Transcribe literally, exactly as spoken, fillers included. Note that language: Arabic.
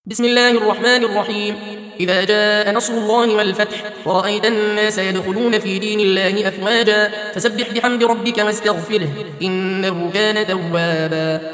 بسم الله الرحمن الرحيم. إذا جاء نصر الله والفتح ورأيت الناس يدخلون في دين الله أفواجا فسبح بحمد ربك واستغفره إنه كان توابا.